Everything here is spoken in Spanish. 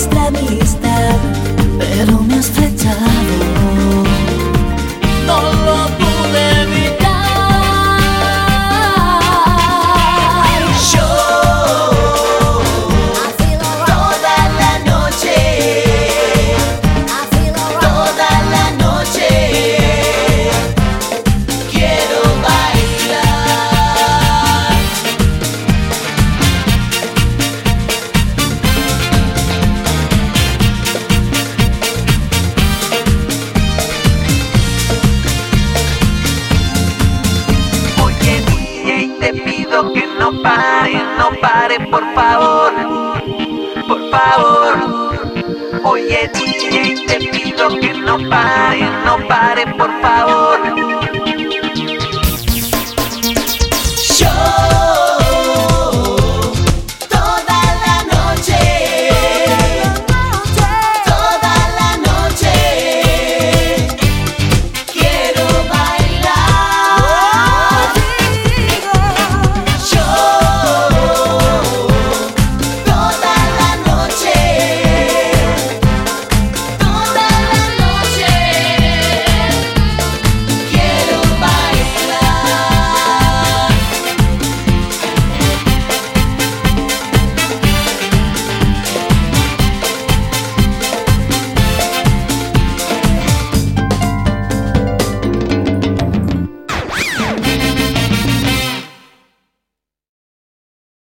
nuestra amistad, pero me has flechado. No lo pude evitar. Yo toda la noche quiero bailar. Oye DJ, te pido que no pare, por favor, por favor. Oye DJ, te pido que no pare, por favor.